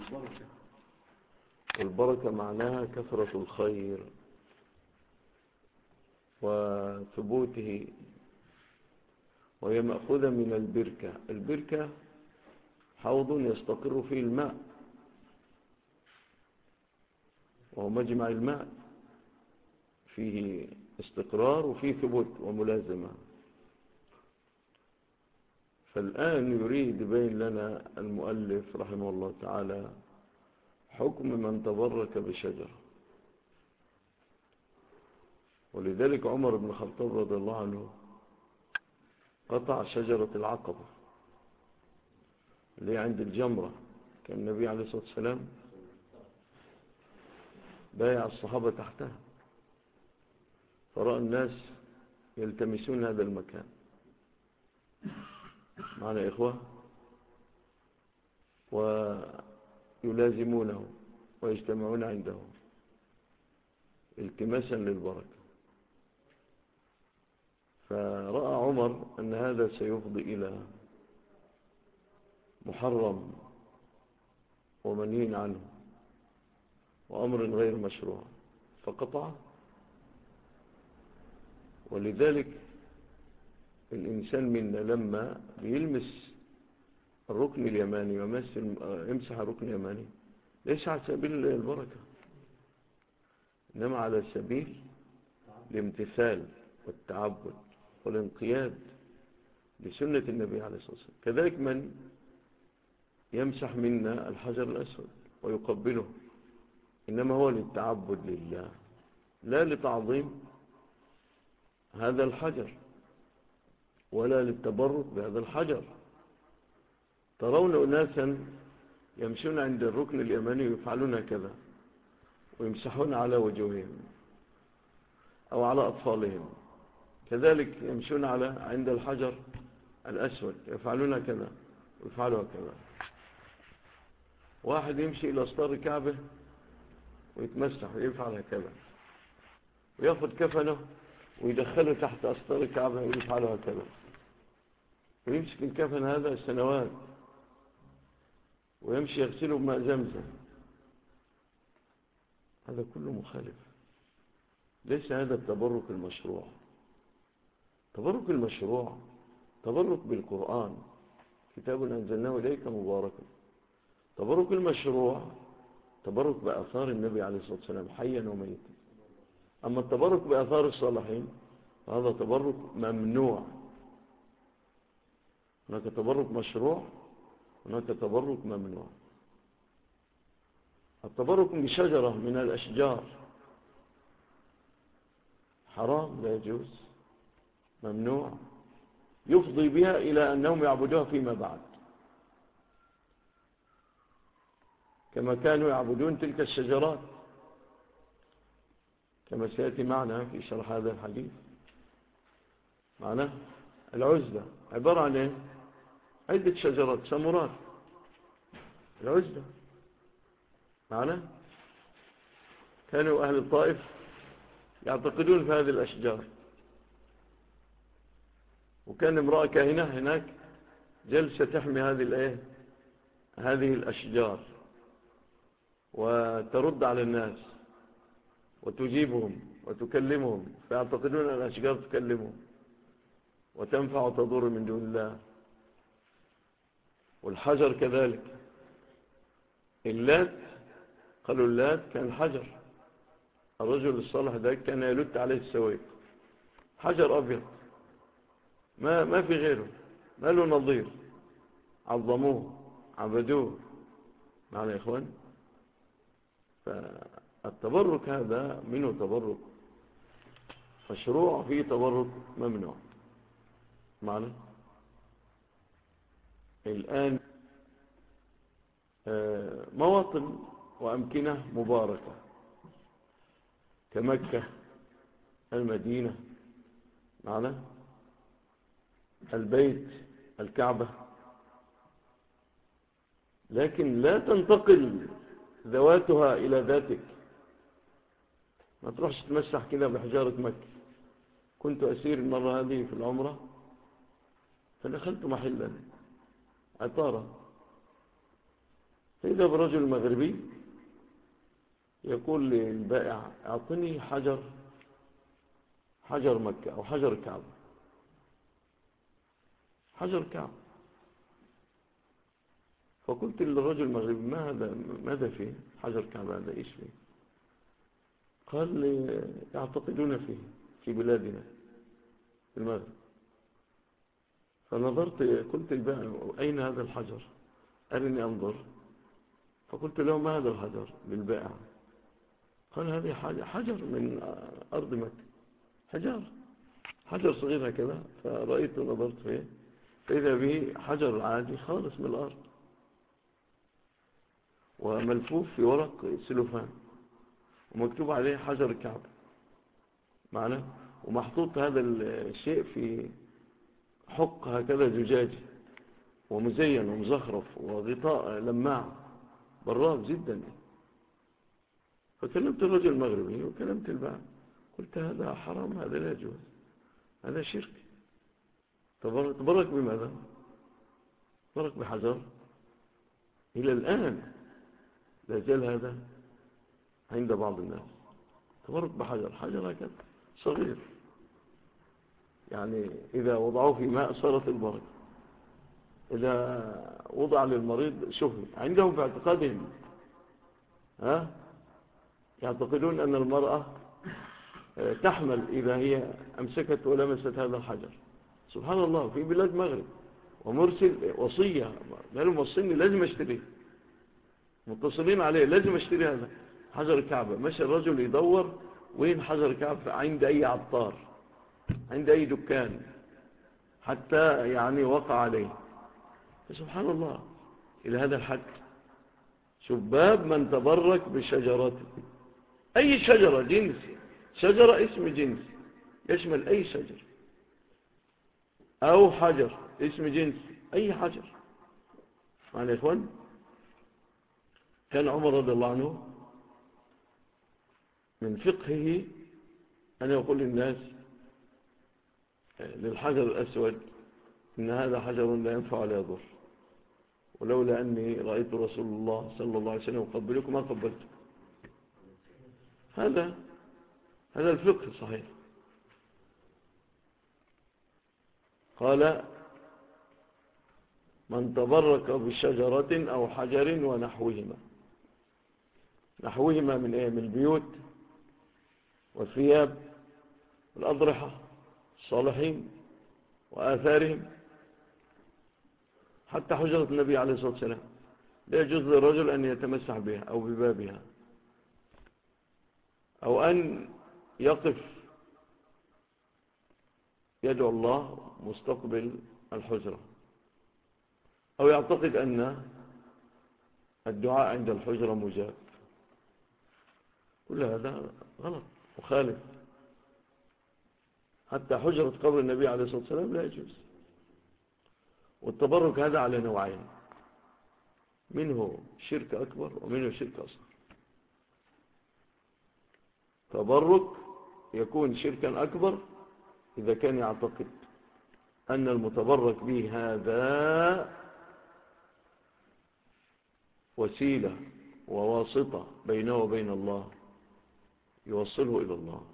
والبركة معناها كثرة الخير وثبوته، وهي مأخوذة من البركة. البركة حوض يستقر فيه الماء، وهو مجمع الماء، فيه استقرار وفيه ثبوت وملازمة. فالآن يريد يبين لنا المؤلف رحمه الله تعالى حكم من تبرك بشجرة. ولذلك عمر بن الخطاب رضي الله عنه قطع شجرة العقبة اللي عند الجمرة. كان النبي عليه الصلاة والسلام بايع الصحابة تحتها، فرأى الناس يلتمسون هذا المكان معنا يا إخوة، ويلازمونه ويجتمعون عنده التماسا للبركة. فرأى عمر أن هذا سيفضي إلى محرم ومنهي عنه وأمر غير مشروع فقطع. ولذلك الإنسان منا لما بيلمس الركن اليماني ويمسح الركن اليماني ليس على سبيل البركة، إنما على سبيل الامتثال والتعبد والانقياد لسنة النبي عليه الصلاة والسلام. كذلك من يمسح منا الحجر الأسود ويقبله، إنما هو للتعبد لله لا لتعظيم هذا الحجر ولا للتبرك بهذا الحجر. ترون أناسا يمشون عند الركن اليماني ويفعلون كذا ويمسحون على وجوههم أو على أطفالهم، كذلك يمشون عند الحجر الأسود يفعلون كذا ويفعلوا كذا. واحد يمشي إلى أسطار كعبه ويتمسح ويفعل هكذا، ويأخذ كفنه ويدخله تحت أسطار كعبه ويفعل هكذا، ويمسك الكفن هذا سنوات ويمشي يغسله بماء زمزم. هذا كله مخالف، ليس هذا التبرك المشروع. تبرك المشروع تبرك بالقرآن، كتاب أنزلناه إليك مبارك. تبرك المشروع تبرك بآثار النبي عليه الصلاة والسلام حيا وميتا. أما التبرك بآثار الصالحين فهذا تبرك ممنوع. هناك تبرك مشروع، هناك تبرك ممنوع. التبرك بشجرة من الأشجار حرام، لا يجوز، ممنوع، يفضي بها إلى أنهم يعبدوها فيما بعد كما كانوا يعبدون تلك الشجرات، كما سيأتي معنا في شرح هذا الحديث. معنا العزلة عبارة عن إيه؟ عدة شجرات سمرات، العزلة. معنا كانوا أهل الطائف يعتقدون في هذه الأشجار، وكان امرأة كاهنة هناك جلسة تحمي هذه الأشجار وترد على الناس وتجيبهم وتكلمهم، فيعتقدون أن الأشجار تكلمهم وتنفع وتضر من دون الله. والحجر كذلك، اللات قالوا اللات كان حجر، الرجل الصالح ده كان يلت عليه السويق، حجر أبيض ما في غيره، ما له نظير، عظموه عبدوه. معنا يا إخوان، فالتبرك هذا منه تبرك مشروع، فيه تبرك ممنوع. معنا الآن مواطن وأمكنة مباركة كمكة، المدينة، معنا البيت، الكعبة، لكن لا تنتقل ذواتها إلى ذاتك. ما تروحش تمسح كده بحجارة مكة. كنت أسير المرة هذه في العمرة، فدخلت محلا عطارة، فإذا برجل مغربي يقول للبائع أعطني حجر مكة أو حجر كعب، حجر كعب. فقلت للرجل المغربي ماذا فيه حجر كعب، هذا إيش فيه؟ قال لي يعتقدون فيه في بلادنا في المغرب. فنظرت قلت للبائع أين هذا الحجر؟ أرني أنظر. فقلت له ما هذا الحجر للبائع؟ قال هذه حجر من أرض مكة، حجر صغير هكذا. فرأيت ونظرت فيه فإذا به حجر عادي خالص من الأرض، وملفوف في ورق سلوفان، ومكتوب عليه حجر الكعب معنا، ومحطوط هذا الشيء في حق هكذا زجاجي، ومزين ومزخرف، وغطاء لماع براد جدا. فكلمت الرجل المغربي وكلمت البائع، قلت هذا حرام، هذا لا يجوز، هذا شرك. تبرك بماذا؟ تبرك بحجر. إلى الآن لا زال هذا عند بعض الناس، تبرك حجر هكذا صغير، يعني إذا وضعوه في ماء صارت البركة، إذا وضع للمريض شفي. عندهم في اعتقادهم يعتقدون أن المرأة تحمل إذا هي أمسكت ولمست هذا الحجر. سبحان الله، في بلاد مغرب، ومرسل وصية، قالوا موصلني لازم اشتريه، متصلين عليه لازم اشتري هذا حجر الكعبة. مشى الرجل يدور وين حجر الكعبة، عند أي عطار، عند أي دكان، حتى يعني وقع عليه. سبحان الله، إلى هذا الحد. شباب من تبرك بشجرات، أي شجرة جنس، شجرة اسم جنس يشمل أي شجر، أو حجر اسم جنس أي حجر. معنا يا إخوان، كان عمر رضي الله عنه من فقهه أن يقول للناس للحجر الأسود إن هذا حجر لا ينفع ولا يضر، ولولا أني رأيت رسول الله صلى الله عليه وسلم يقبلكم ما قبلته. هذا الفقه الصحيح. قال من تبرك بشجرة أو حجر ونحوهما. نحوهما من إيه؟ من البيوت والثياب والأضرحة الصالحين وآثارهم، حتى حجرة النبي عليه الصلاة والسلام لا يجوز للرجل أن يتمسح بها أو ببابها، أو أن يقف يدعو الله مستقبل الحجرة، أو يعتقد أن الدعاء عند الحجرة مجاب. كل هذا غلط مخالف. حتى حجرة قبر النبي عليه الصلاة والسلام لا يجوز. والتبرك هذا على نوعين، منه شرك أكبر ومنه شرك أصغر. تبرك يكون شركا أكبر إذا كان يعتقد أن المتبرك به هذا وسيلة وواسطة بينه وبين الله يوصله إلى الله،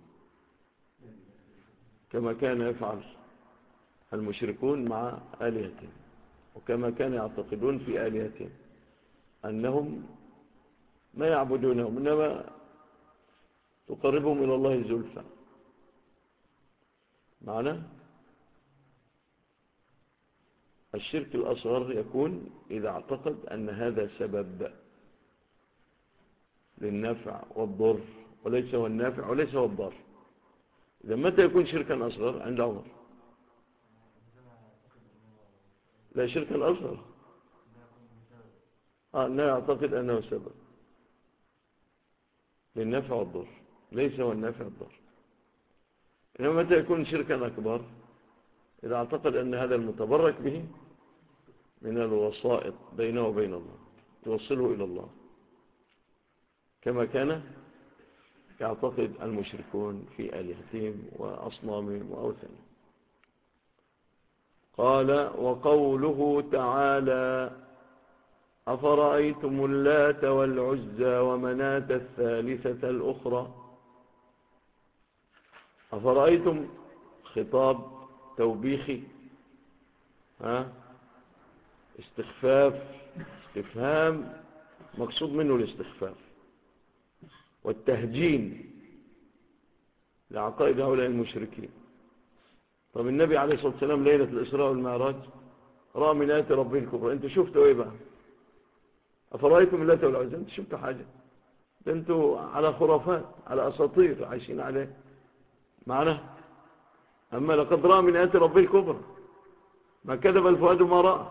كما كان يفعل المشركون مع آلهتهم، وكما كان يعتقدون في آلهتهم أنهم ما يعبدونهم إنما تقربهم إلى الله زلفى. معنى الشرك الأصغر يكون إذا اعتقد أن هذا سبب للنفع والضر، وليس هو النافع وليس هو الضر. إذا متى يكون شركا أصغر؟ عند عمر. لا، شركا أصغر أنه يعتقد أنه سبب للنفع والضر، ليس هو النافع والضر. إنما متى يكون شركا أكبر؟ إذا اعتقد أن هذا المتبرك به من الوسائط بينه وبين الله يوصله إلى الله، كما كان يعتقد المشركون في آلهتهم وأصنامهم وأوثانهم. قال وقوله تعالى أفرأيتم اللات والعزى ومناة الثالثة الأخرى. أفرأيتم خطاب توبيخي، استخفاف، استفهام مقصود منه الاستخفاف والتهجين لعقائد هؤلاء المشركين. طب النبي عليه الصلاة والسلام ليلة الإسراء والمعراج رأى من آيات ربه الكبرى، انتوا شفتوا ايه بقى؟ أفرأيتم اللات والعزى، انتوا شفتوا حاجة؟ ده انتوا على خرافات، على أساطير عايشين عليه معنا. أما لقد رأى من آيات ربه الكبرى ما كذب الفؤاد ما رأى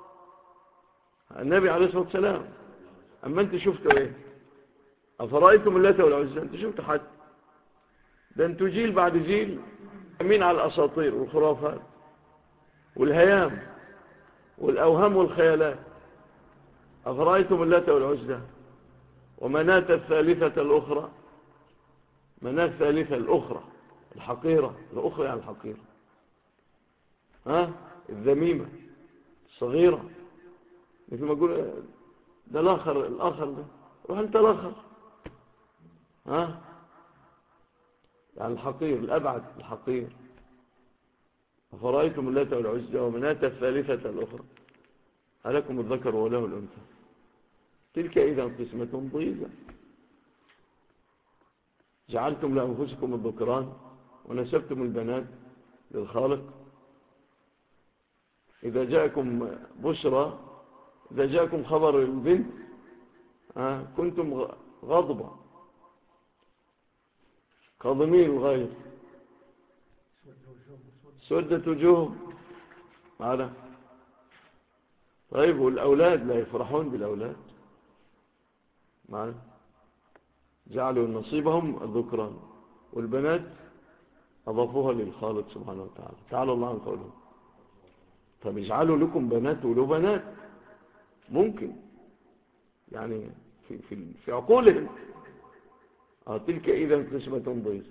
النبي عليه الصلاة والسلام. أما انتوا شفتوا ايه؟ أفرأيتم اللات والعزى، انتوا شفتوا حاجة؟ ده انتوا جيل بعد جيل أمين على الأساطير والخرافات والهيام والأوهام والخيالات. أفرأيتم اللات والعزى ومناة الثالثة الأخرى. مناة الثالثة الأخرى الحقيرة، الأخرى يعني الحقيرة، الذميمة الصغيرة، مثل ما أقول ده الآخر ده، روح أنت الآخر، يعني الحقير الأبعد الحقير. أفرأيتم اللات والعزى ومناة الثالثة الأخرى ألكم الذكر وله الأنثى تلك إذا قسمة ضيزى جعلتم لأنفسكم الذكران ونسبتم البنات للخالق. إذا جاءكم بشرى، إذا جاءكم خبر البنت كنتم غضبا كاظمين الغيظ سودت وجوههم معنا. طيب والأولاد لا يفرحون بالأولاد معنا، جعلوا نصيبهم الذكران والبنات أضافوها للخالق سبحانه وتعالى. تعالى الله عن قوله. طب اجعلوا لكم بنات ولو بنات، ممكن يعني في عقولهم تلك إذا قسمة ضيزى،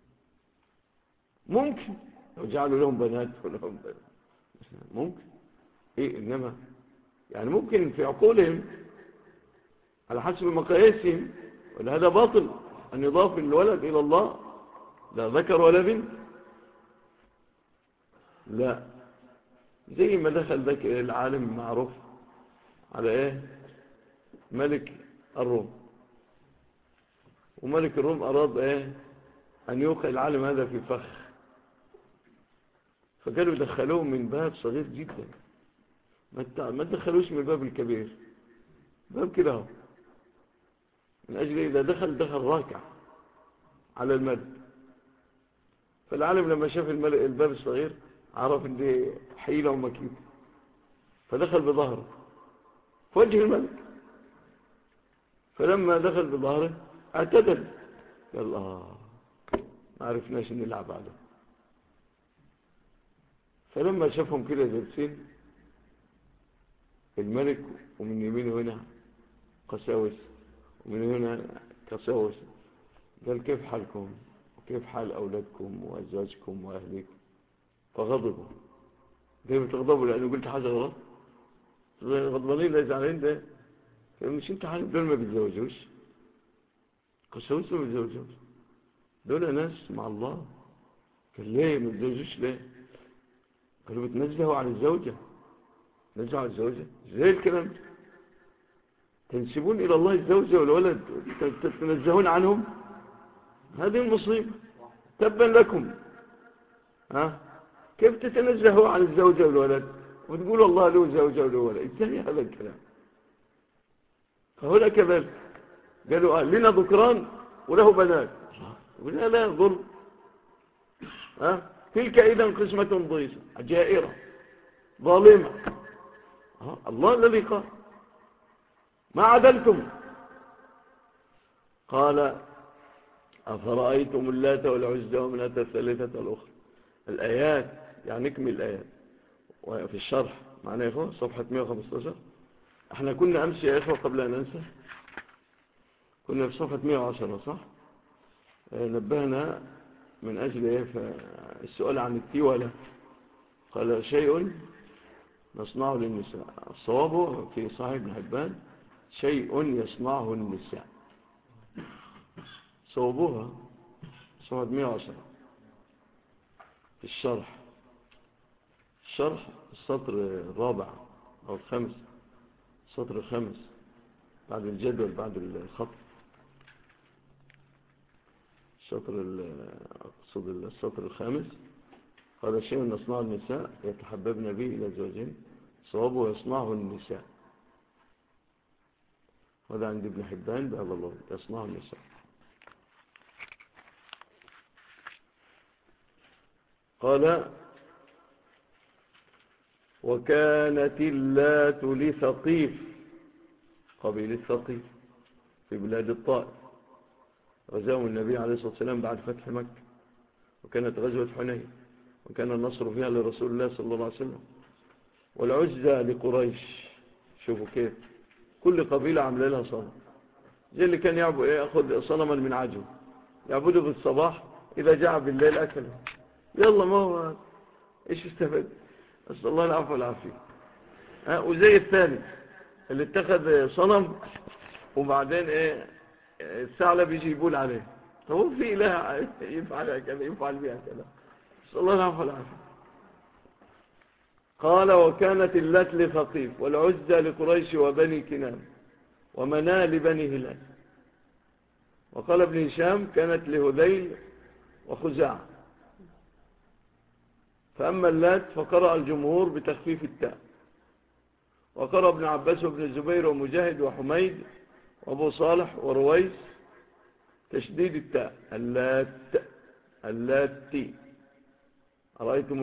ممكن لو جعلوا لهم بنات ولهم بنات ممكن إنما يعني ممكن في عقولهم على حسب مقاييسهم، ولهذا باطل أن يضاف الولد إلى الله، لا ذكر ولا بنت. لا، زي ما دخل ذاك العالم المعروف على ملك الروم، وملك الروم أراد أن يوقع العالم هذا في فخ، فقالوا دخلوه من باب صغير جدا، ما تدخلوش من الباب الكبير، باب كده هو، من أجل إذا دخل راكع على الملك. فالعالم لما شاف الباب الصغير عرف ان دي حيلة ومكيدة، فدخل بظهره في وجه الملك. فلما دخل بظهره اعتدل، قال ما عرفناش نلعب عليه. فلما شافهم كده جالسين الملك ومن يمينه هنا قساوس ومن هنا قساوس، قال كيف حالكم وكيف حال أولادكم وأزواجكم وأهليكم؟ فغضبوا. كيف تغضبوا؟ لأنه قلت حاجة غلط؟ غضبانين لا زعلانين ده؟ مش انت عارف دول ما بيتزوجوش؟ قساوس ما بيتزوجوش، دول ناس مع الله. قال ليه ما بيتزوجوش ليه؟ قالوا بتنزهوا عن الزوجة. نزهوا عن الزوجة ازاي الكلام ده؟ تنسبون إلى الله الزوجة والولد تنزهون عنهم؟ هذه المصيبة، تبا لكم. كيف تتنزهوا عن الزوجة والولد وتقول الله له زوجة وله ولد؟ ازاي هذا الكلام؟ فهنا كذلك قالوا لنا ذكران وله بنات، قلنا لا ظلم. تلك إذا قسمة ضيزى جائرة ظالمة. الله الذي قال ما عدلتم. قال أفرأيتم اللات والعزى ومناة الثالثة الأخرى. الآيات يعني نكمل الآيات وفي الشرح معنا يا إخوة صفحة 115. احنا كنا أمس يا إخوة قبل أن ننسى كنا في صفحة 110 صح؟ نبهنا من أجل السؤال عن التيولة. قال شيء نصنعه للنساء. الصواب في صحيح ابن حبان شيء يصنعه النساء. صوابها صفحة 110 في الشرح. السطر الرابع أو الخامس، السطر الخامس بعد الجدول بعد الخط. أقصد السطر الخامس. قال شيء نصنعه النساء يتحببن به إلى زوجين، صوابه يصنعه النساء. وهذا عند ابن حبان بهذا الله يصنعه النساء. قال وكانت اللات لثقيف، قبيلة ثقيف في بلاد الطائف، غزاهم النبي عليه الصلاة والسلام بعد فتح مكة، وكانت غزوة حنين، وكان النصر فيها لرسول الله صلى الله عليه وسلم. والعزة لقريش. شوفوا كيف كل قبيلة عمل لها صنم، زي اللي كان يأخذ صنما من عجو يعبده بالصباح، إذا جاء بالليل أكله. يلا ما هو إيش استفد؟ أسأل الله العفو والعافية. وزي الثاني اللي اتخذ صنم وبعدين الثعلب يجي يبول عليه. طب هو في إله يفعل كذا يفعل بها كذا؟ أسأل الله العفو والعافية. قال وكانت اللات لثقيف والعزة لقريش وبني كنان ومناة لبني هلال. وقال ابن هشام كانت لهذيل وخزاعة. فأما اللات فقرأ الجمهور بتخفيف التاء، وقرأ ابن عباس وابن الزبير ومجاهد وحميد وابو صالح ورويس تشديد التاء، اللاتي. أرأيتم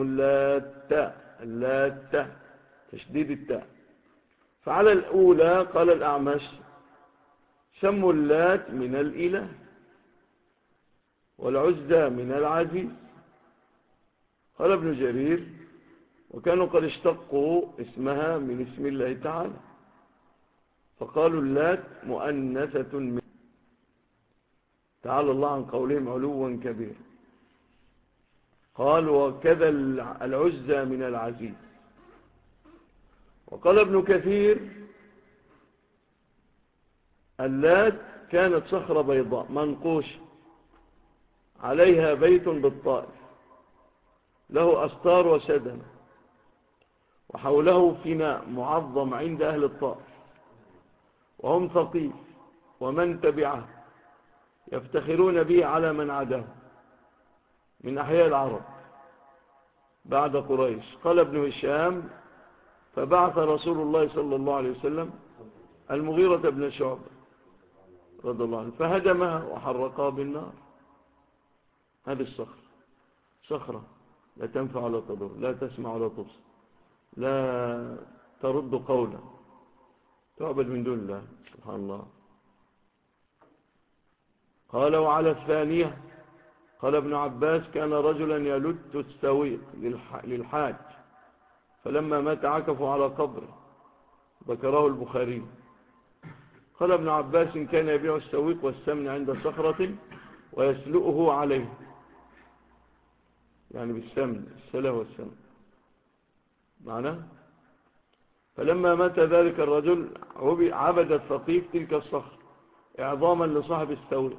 اللات تشديد التاء. فعلى الأولى قال الأعمش سموا اللات من الإله والعزى من العزيز. قال ابن جرير وكانوا قد اشتقوا اسمها من اسم الله تعالى، فقالوا اللات مؤنثة من تعالى الله عن قولهم علوا كبير. قال وكذا العزى من العزيز. وقال ابن كثير اللات كانت صخرة بيضاء منقوش عليها بيت بالطائف له أستار وسدن، وحوله فناء معظم عند أهل الطائف، وهم ثقيف ومن تبعه يفتخرون به على من عداه من أحياء العرب بعد قريش. قال ابن هشام فبعث رسول الله صلى الله عليه وسلم المغيرة بن شعبة رضي الله عنه فهدمها وحرقها بالنار. هذه الصخرة صخرة لا تنفع ولا تضر، لا تسمع ولا تبصر، لا ترد قولا، تعبد من دون الله سبحان الله. قال وعلى الثانية قال ابن عباس كان رجلا يلت السويق للحاج، فلما مات عكفوا على قبره، ذكره البخاري. قال ابن عباس كان يبيع السويق والسمن عند صخرة ويسلؤه عليه، يعني بالسمن السلة والسمن معناه. فلما مات ذلك الرجل عبد الثقيف تلك الصخرة إعظاما لصاحب السويق.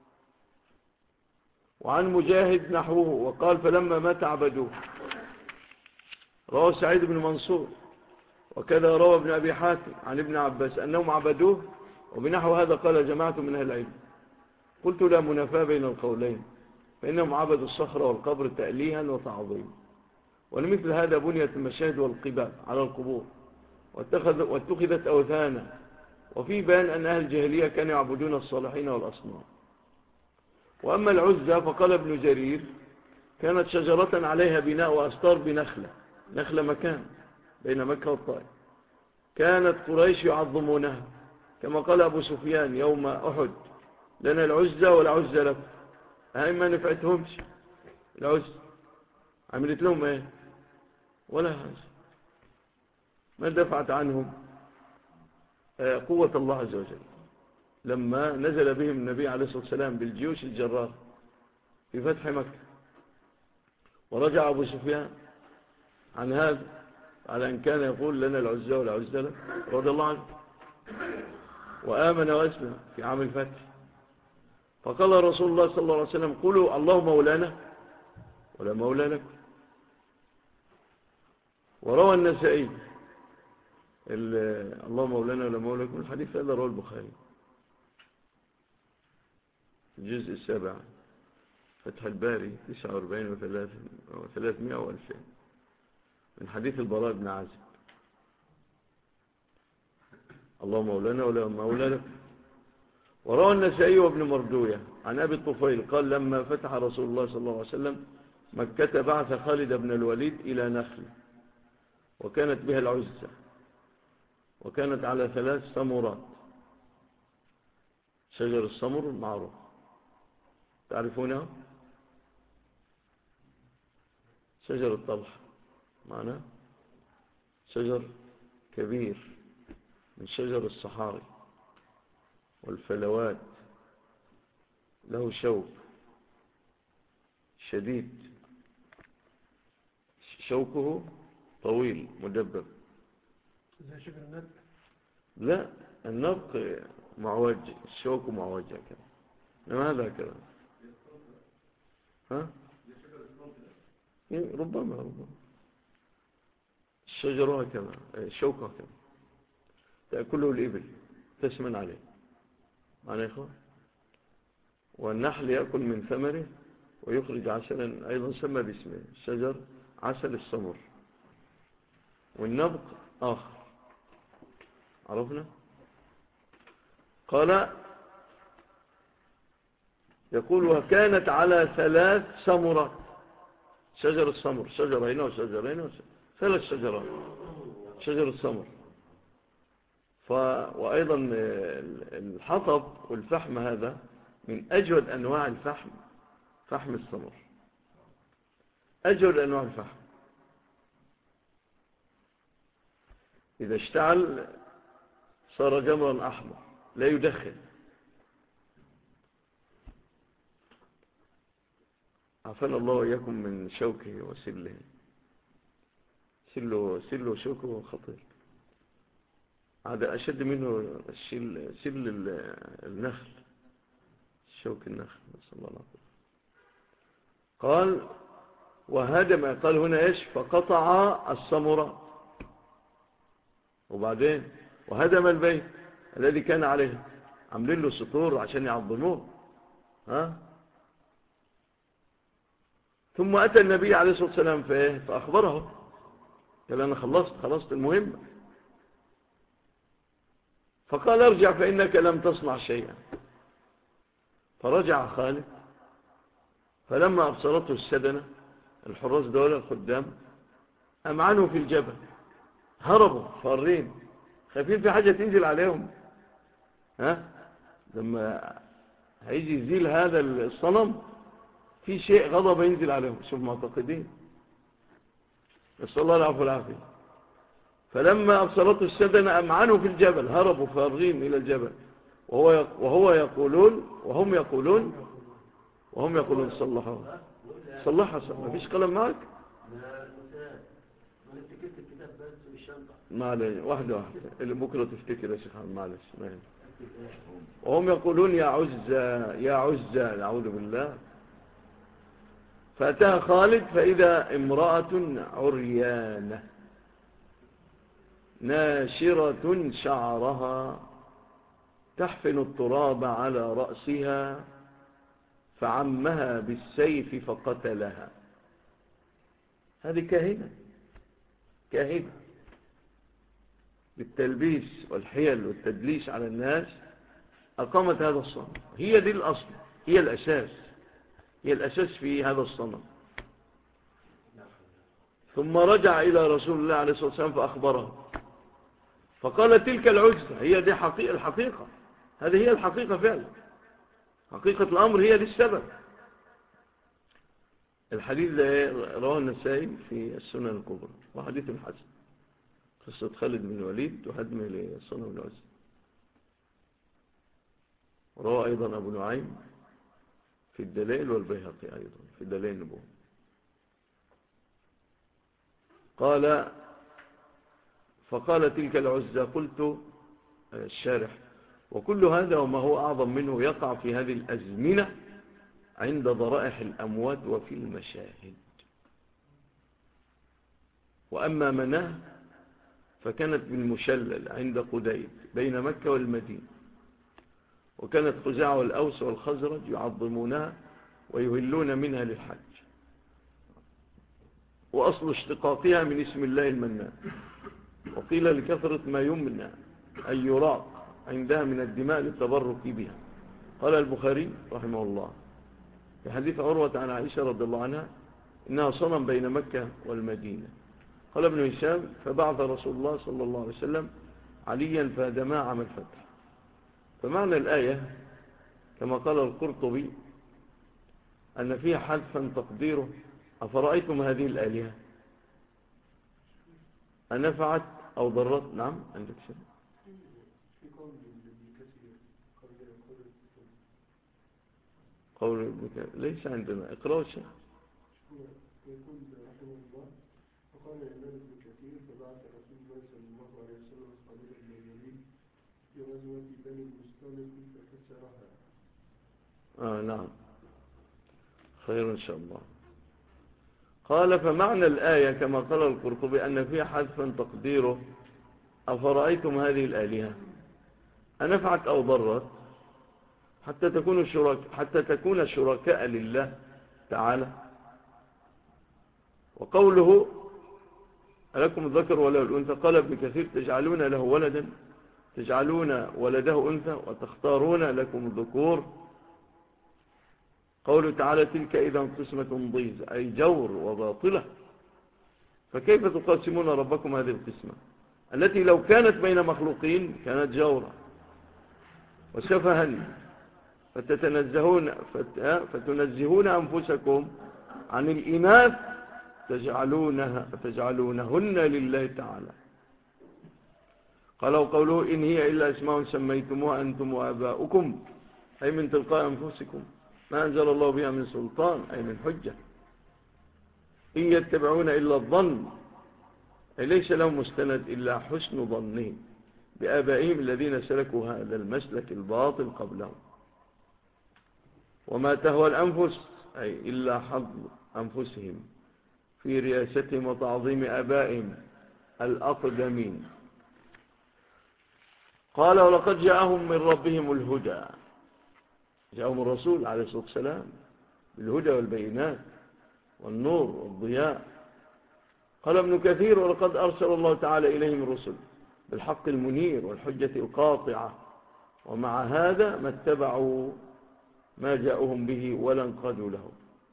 وعن مجاهد نحوه وقال فلما مات عبدوه. رواه سعيد بن منصور وكذا روى ابن أبي حاتم عن ابن عباس أنهم عبدوه، وبنحو هذا قال جماعة من أهل العلم. قلت لا منافاة بين القولين، فإنهم عبدوا الصخرة والقبر تأليها وتعظيما، ولمثل هذا بنيت المشاهد والقباب على القبور واتخذت أوثانا. وفي بيان أن أهل الجاهلية كانوا يعبدون الصالحين والأصنام. وأما العزة فقال ابن جرير كانت شجرة عليها بناء وأستار بنخلة، نخلة مكان بين مكة والطائف، كانت قريش يعظمونها كما قال أبو سفيان يوم أحد لنا العزة والعزة لكم. هاي ما نفعتهمش العزة، عملت لهم ايه ولا هذا، ما دفعت عنهم قوة الله عز وجل. لما نزل بهم النبي عليه الصلاة والسلام بالجيوش الجرار في فتح مكة، ورجع أبو سفيان عن هذا على أن كان يقول لنا العزى والعزى لك رضي الله عنه، وآمن وأسلم في عام الفتح. فقال رسول الله صلى الله عليه وسلم قولوا الله مولانا ولا مولى لكم. وروى النسائي الله مولانا ولا مولى لكم، الحديث هذا رواه البخاري الجزء 7 فتح الباري 49 و300 و2000 من حديث البراء بن عازب الله مولانا ولا مولى لكم. وروى النسائي وابن مردوية عن أبي الطفيل قال لما فتح رسول الله صلى الله عليه وسلم مكة بعث خالد بن الوليد إلى نخل وكانت بها العزة، وكانت على 3 سمرات. شجر السمر معروف، تعرفونه؟ شجر الطلح معناه شجر كبير من شجر الصحاري والفلوات، له شوك شديد، شوكه طويل مدبب. زي شجر النبق؟ لا، النبق معوج، الشوك معوج كده، انما هذا كده. ها ربما الشجرة هكذا، الشوكة هكذا تأكله الإبل تسمن عليه معنى يا إخوة. والنحل يأكل من ثمره ويخرج عسلا أيضا سمى باسمه الشجر عسل السمر. والنبق آخر عرفنا. قال يقول وكانت على 3 سمرات. شجر السمر شجرين وشجرين 3 شجرات شجر السمر. وأيضا الحطب والفحم هذا من أجود أنواع الفحم، فحم السمر أجود أنواع الفحم. إذا اشتعل صار جمرا أحمر لا يدخن. عافانا الله وإياكم من شوكه وسله. سله شوكه خطير، هذا أشد منه سل النخل، شوك النخل نسأل الله العافية. قال وهدم، قال هنا إيش؟ فقطع السمرات، وبعدين وهدم البيت الذي كان عليه، عاملين له سطور عشان يعظموه. ثم أتى النبي عليه الصلاة والسلام فأخبره، قال أنا خلصت المهمة. فقال ارجع فإنك لم تصنع شيئا. فرجع خالد، فلما أبصرته السدنة الحراس دول الخدام أمعنوا في الجبل، هربوا فارين خايفين في حاجة تنزل عليهم. لما هيجي يزيل هذا الصنم في شيء غضب ينزل عليهم، شوف معتقدين، نسأل الله العفو والعافية. فلما أبصرته السدنة أمعنوا في الجبل، هربوا فارين إلى الجبل وهو يقولون وهم يقولون صلحها ما فيش قلم معك؟ معلش واحدة اللي بكرة تفتكر يا شيخ معلش. وهم يقولون يا عزة نعوذ بالله. فأتاها خالد فإذا امرأة عريانة ناشرة شعرها تحفن التراب على رأسها، فعمها بالسيف فقتلها. هذه كاهنة بالتلبيس والحيل والتدليس على الناس أقامت هذا الصنم. هي دي الأصل، هي الأساس في هذا الصنم. ثم رجع إلى رسول الله عليه الصلاة والسلام فأخبره، فقال تلك العجزة هي دي الحقيقة، هذه هي الحقيقة فعلا، حقيقة الأمر هي دي السبب. الحديث رواه النسائي في السنن الكبرى وحديث حسن، قصة خالد بن الوليد وهدمه لصنم العزة. رواه أيضا أبو نعيم في الدلائل والبيهقي أيضا في الدلائل النبوة. قال فقال تلك العزى. قلت الشارح: وكل هذا وما هو أعظم منه يقع في هذه الأزمنة عند ضرائح الأموات وفي المشاهد. وأما مناه فكانت بالمشلل عند قديد بين مكة والمدينة، وكانت خزاعة والأوس والخزرج يعظمونها ويهلون منها للحج، وأصل اشتقاقها من اسم الله المنان، وقيل لكثرة ما يمنى أن يراق عندها من الدماء للتبرك بها. قال البخاري رحمه الله في حديث عروة عن عائشة رضي الله عنها إنها صنم بين مكة والمدينة. قال ابن هشام: فبعث رسول الله صلى الله عليه وسلم عليا فهدما عام الفتح. فمعنى الآية كما قال القرطبي أن فيها حذفا تقديره: أفرأيتم هذه الآلهة أنفعت أو ضرت؟ نعم عندك شيء. قول ليس عندنا. اقرأوا الشيء. يقول رحمه الله: فقال الإمام ابن كثير: فبعث رسول الله صلى الله عليه وسلم قبيلة من اليمين في غزوة بني المصطلق فكسرها. نعم، خير إن شاء الله. قال: فمعنى الآية كما قال القرطبي أن فيها حذفا تقديره: أفرأيتم هذه الآلهة أنفعت أو ضرت، حتى تكون شركاء لله تعالى. وقوله ألكم الذكر وله الأنثى، قال ابن كثير: تجعلون له ولدا، تجعلون ولده أنثى وتختارون لكم الذكور. قوله تعالى: تلك إذا قسمة ضيز، أي جور وباطلة. فكيف تقاسمون ربكم هذه القسمة التي لو كانت بين مخلوقين كانت جورا وسفها، فتنزهون أنفسكم عن الإناث تجعلونهن لله تعالى. قالوا قوله: إن هي إلا اسماء سميتموها أنتم وآباؤكم، أي من تلقاء أنفسكم، ما أنزل الله بها من سلطان، أي من حجة. إن يتبعون إلا الظن، أي ليس لهم مستند إلا حسن ظنهم بآبائهم الذين سلكوا هذا المسلك الباطل قبلهم. وما تهوى الأنفس، أي إلا حظ أنفسهم في رياستهم وتعظيم آبائهم الأقدمين. قال: ولقد جاءهم من ربهم الهدى. جاءهم الرسول عليه الصلاة والسلام بالهدى والبينات والنور والضياء. قال ابن كثير: ولقد أرسل الله تعالى إليهم الرسل بالحق المنير والحجة القاطعة، ومع هذا ما اتبعوا ما جاءهم به ولا انقادوا له.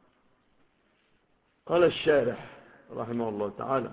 قال الشارح رحمه الله تعالى: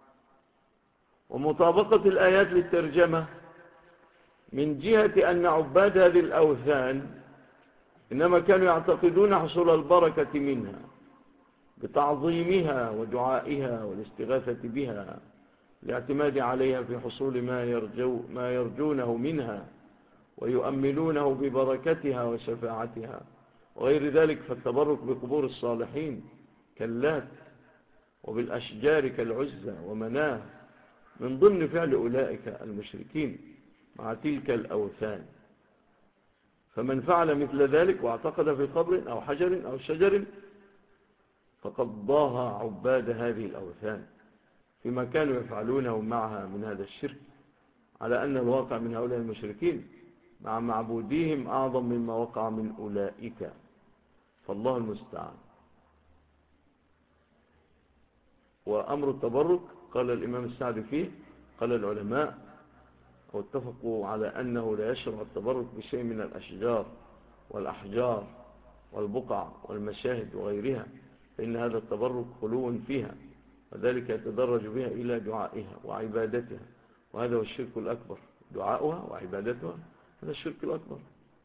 ومطابقة الآيات للترجمة من جهة أن عباد هذه الأوثان إنما كانوا يعتقدون حصول البركة منها بتعظيمها ودعائها والاستغاثة بها، الاعتماد عليها في حصول ما يرجونه منها ويؤملونه ببركتها وشفاعتها وغير ذلك. فالتبرك بقبور الصالحين كاللات وبالأشجار كالعزى ومناه من ضمن فعل أولئك المشركين مع تلك الأوثان. فمن فعل مثل ذلك واعتقد في قبر أو حجر أو شجر فقد ضاها عباد هذه الأوثان فيما كانوا يفعلونه معها من هذا الشرك، على أن الواقع من هؤلاء المشركين مع معبوديهم أعظم مما وقع من أولئك، فالله المستعان. وأمر التبرك قال الإمام السعدي فيه: قال العلماء واتفقوا على أنه لا يشرع التبرك بشيء من الأشجار والأحجار والبقع والمشاهد وغيرها، فإن هذا التبرك خلو فيها، وذلك يتدرج بها إلى دعائها وعبادتها، وهذا هو الشرك الأكبر. دعاؤها وعبادتها هذا الشرك الأكبر.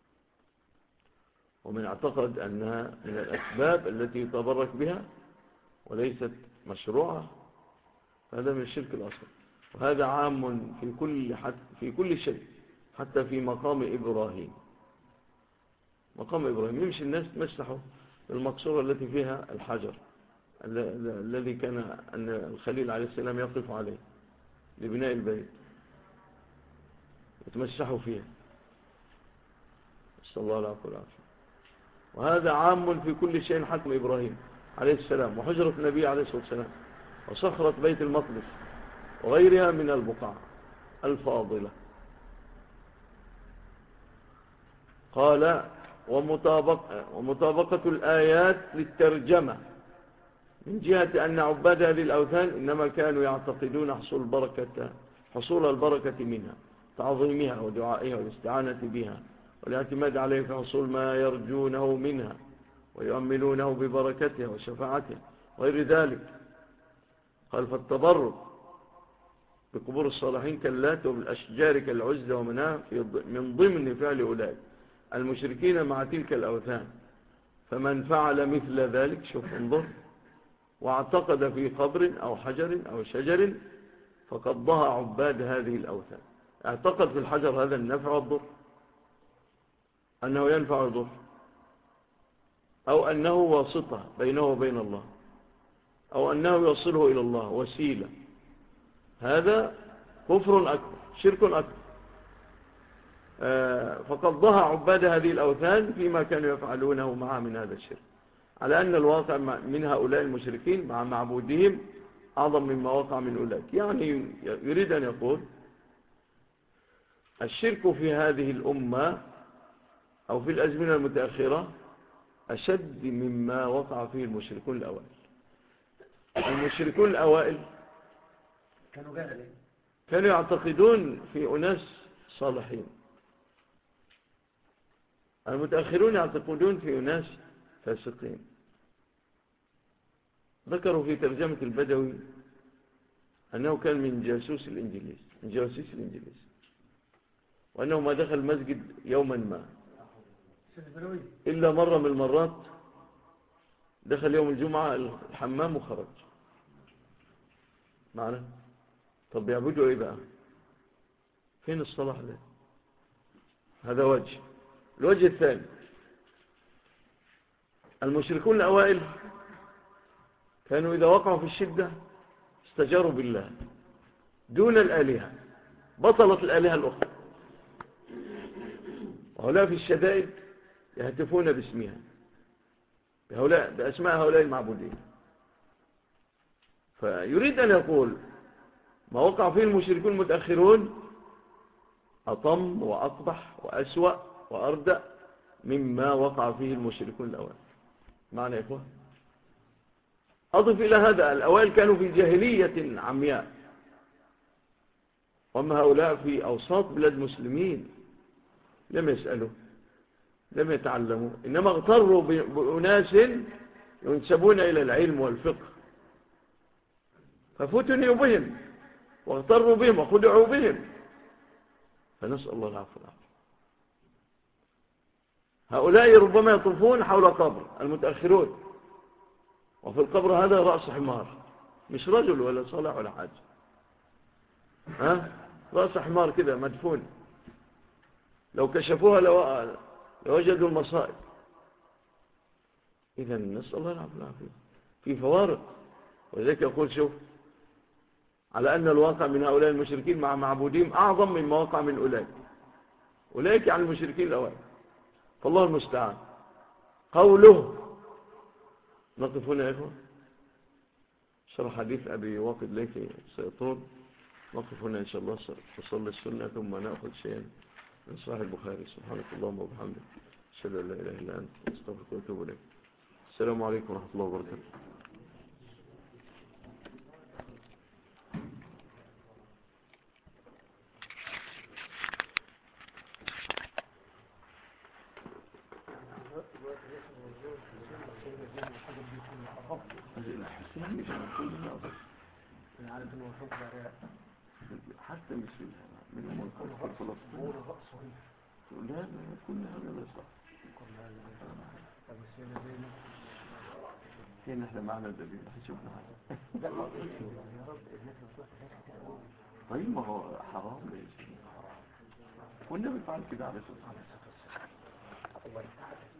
ومن اعتقد أنها من الأسباب التي يتبرك بها وليست مشروعة هذا من الشرك الأصغر. وهذا عام في كل شيء، حتى في مقام إبراهيم. مقام إبراهيم يمشي الناس تمسحوا المقصورة التي فيها الحجر الذي كان أن الخليل عليه السلام يقف عليه، لبناء البيت يتمسحوا فيها، نسأل الله العفو والعافية. وهذا عام في كل شيء حكم إبراهيم عليه السلام، وحجرة النبي عليه الصلاة والسلام، وصخرة بيت المقدس، وغيرها من البقاع الفاضلة. قال ومطابقة الآيات للترجمة من جهة أن عباد هذه الأوثان إنما كانوا يعتقدون حصول البركة منها، تعظيمها ودعائها والاستعانة بها والاعتماد عليه في حصول ما يرجونه منها ويؤملونه ببركتها وشفاعتها وغير ذلك. قال فالتبرك بقبور الصالحين كاللات وبالأشجار كالعزة ومناه من ضمن فعل أولئك المشركين مع تلك الأوثان. فمن فعل مثل ذلك، شوف انظر، واعتقد في قبر أو حجر أو شجر فقد ضاع عباد هذه الأوثان. اعتقد في الحجر هذا النفع والضر، أنه ينفع الضر، أو أنه واسطة بينه وبين الله، أو أنه يوصله إلى الله وسيلة، هذا كفر أكبر، شرك أكبر. فقد ضاع عباد هذه الأوثان فيما كانوا يفعلونه معها من هذا الشرك، على أن الواقع من هؤلاء المشركين مع معبودهم أعظم مما وقع من أولئك. يعني يريد أن يقول الشرك في هذه الأمة أو في الأزمنة المتأخرة أشد مما وقع فيه المشركون الأوائل. المشركون الأوائل كانوا يعتقدون في أناس صالحين، المتأخرون يعتقدون في أناس فاسقين. ذكروا في ترجمة البدوي أنه كان من جاسوس الإنجليز، وأنه ما دخل المسجد يوما ما إلا مرة من المرات، دخل يوم الجمعة الحمام وخرج معنا. طب يعبدوا إيه بقى؟ فين الصلاح ده؟ هذا وجه. الوجه الثاني، المشركون الأوائل كانوا إذا وقعوا في الشدة استجاروا بالله دون الآلهة، بطلت الآلهة الأخرى، وهؤلاء في الشدائد يهتفون باسمها، بأسماء هؤلاء المعبودين. فيريد أن يقول ما وقع فيه المشركون المتأخرون أطم وأقبح وأسوأ وأردأ مما وقع فيه المشركون الأوائل. معنى يا إخوة، أضف إلى هذا الأوائل كانوا في جاهلية عمياء، وأما هؤلاء في أوساط بلاد مسلمين لم يسألوا، لم يتعلموا، إنما اغتروا بأناس ينسبون إلى العلم والفقه، ففتنوا بهم واغتروا بهم وخدعوا بهم، فنسأل الله العفو والعافية. هؤلاء ربما يطوفون حول قبر المتأخرون، وفي القبر هذا رأس حمار، مش رجل ولا صالح ولا حاجة، رأس حمار كده مدفون، لو كشفوها لوجدوا المصائب. إذا نسأل الله العفو والعافية. في فوارق، ولذلك يقول شوف، على أن الواقع من هؤلاء المشركين مع معبودين أعظم مما وقع من أولئك عن المشركين الأوائل، فالله المستعان. قوله، نقف هنا يا إخوة، شرح حديث أبي واقد ليثي سيطول، نقف هنا إن شاء الله، نصلي السنة ثم نأخذ شيئا من صحيح البخاري. سبحانك اللهم وبحمدك، أشهد أن لا إله إلا أنت، أستغفرك وأتوب إليك. السلام عليكم ورحمة الله وبركاته. حتى مش من الخلق الفلسطيني، لا كل هذا لا صح. هنا احنا معنا دليل، شوفنا هذا. طيب ما هو حرام ليش؟ والنبي فعل كده عليه الصلاة والسلام.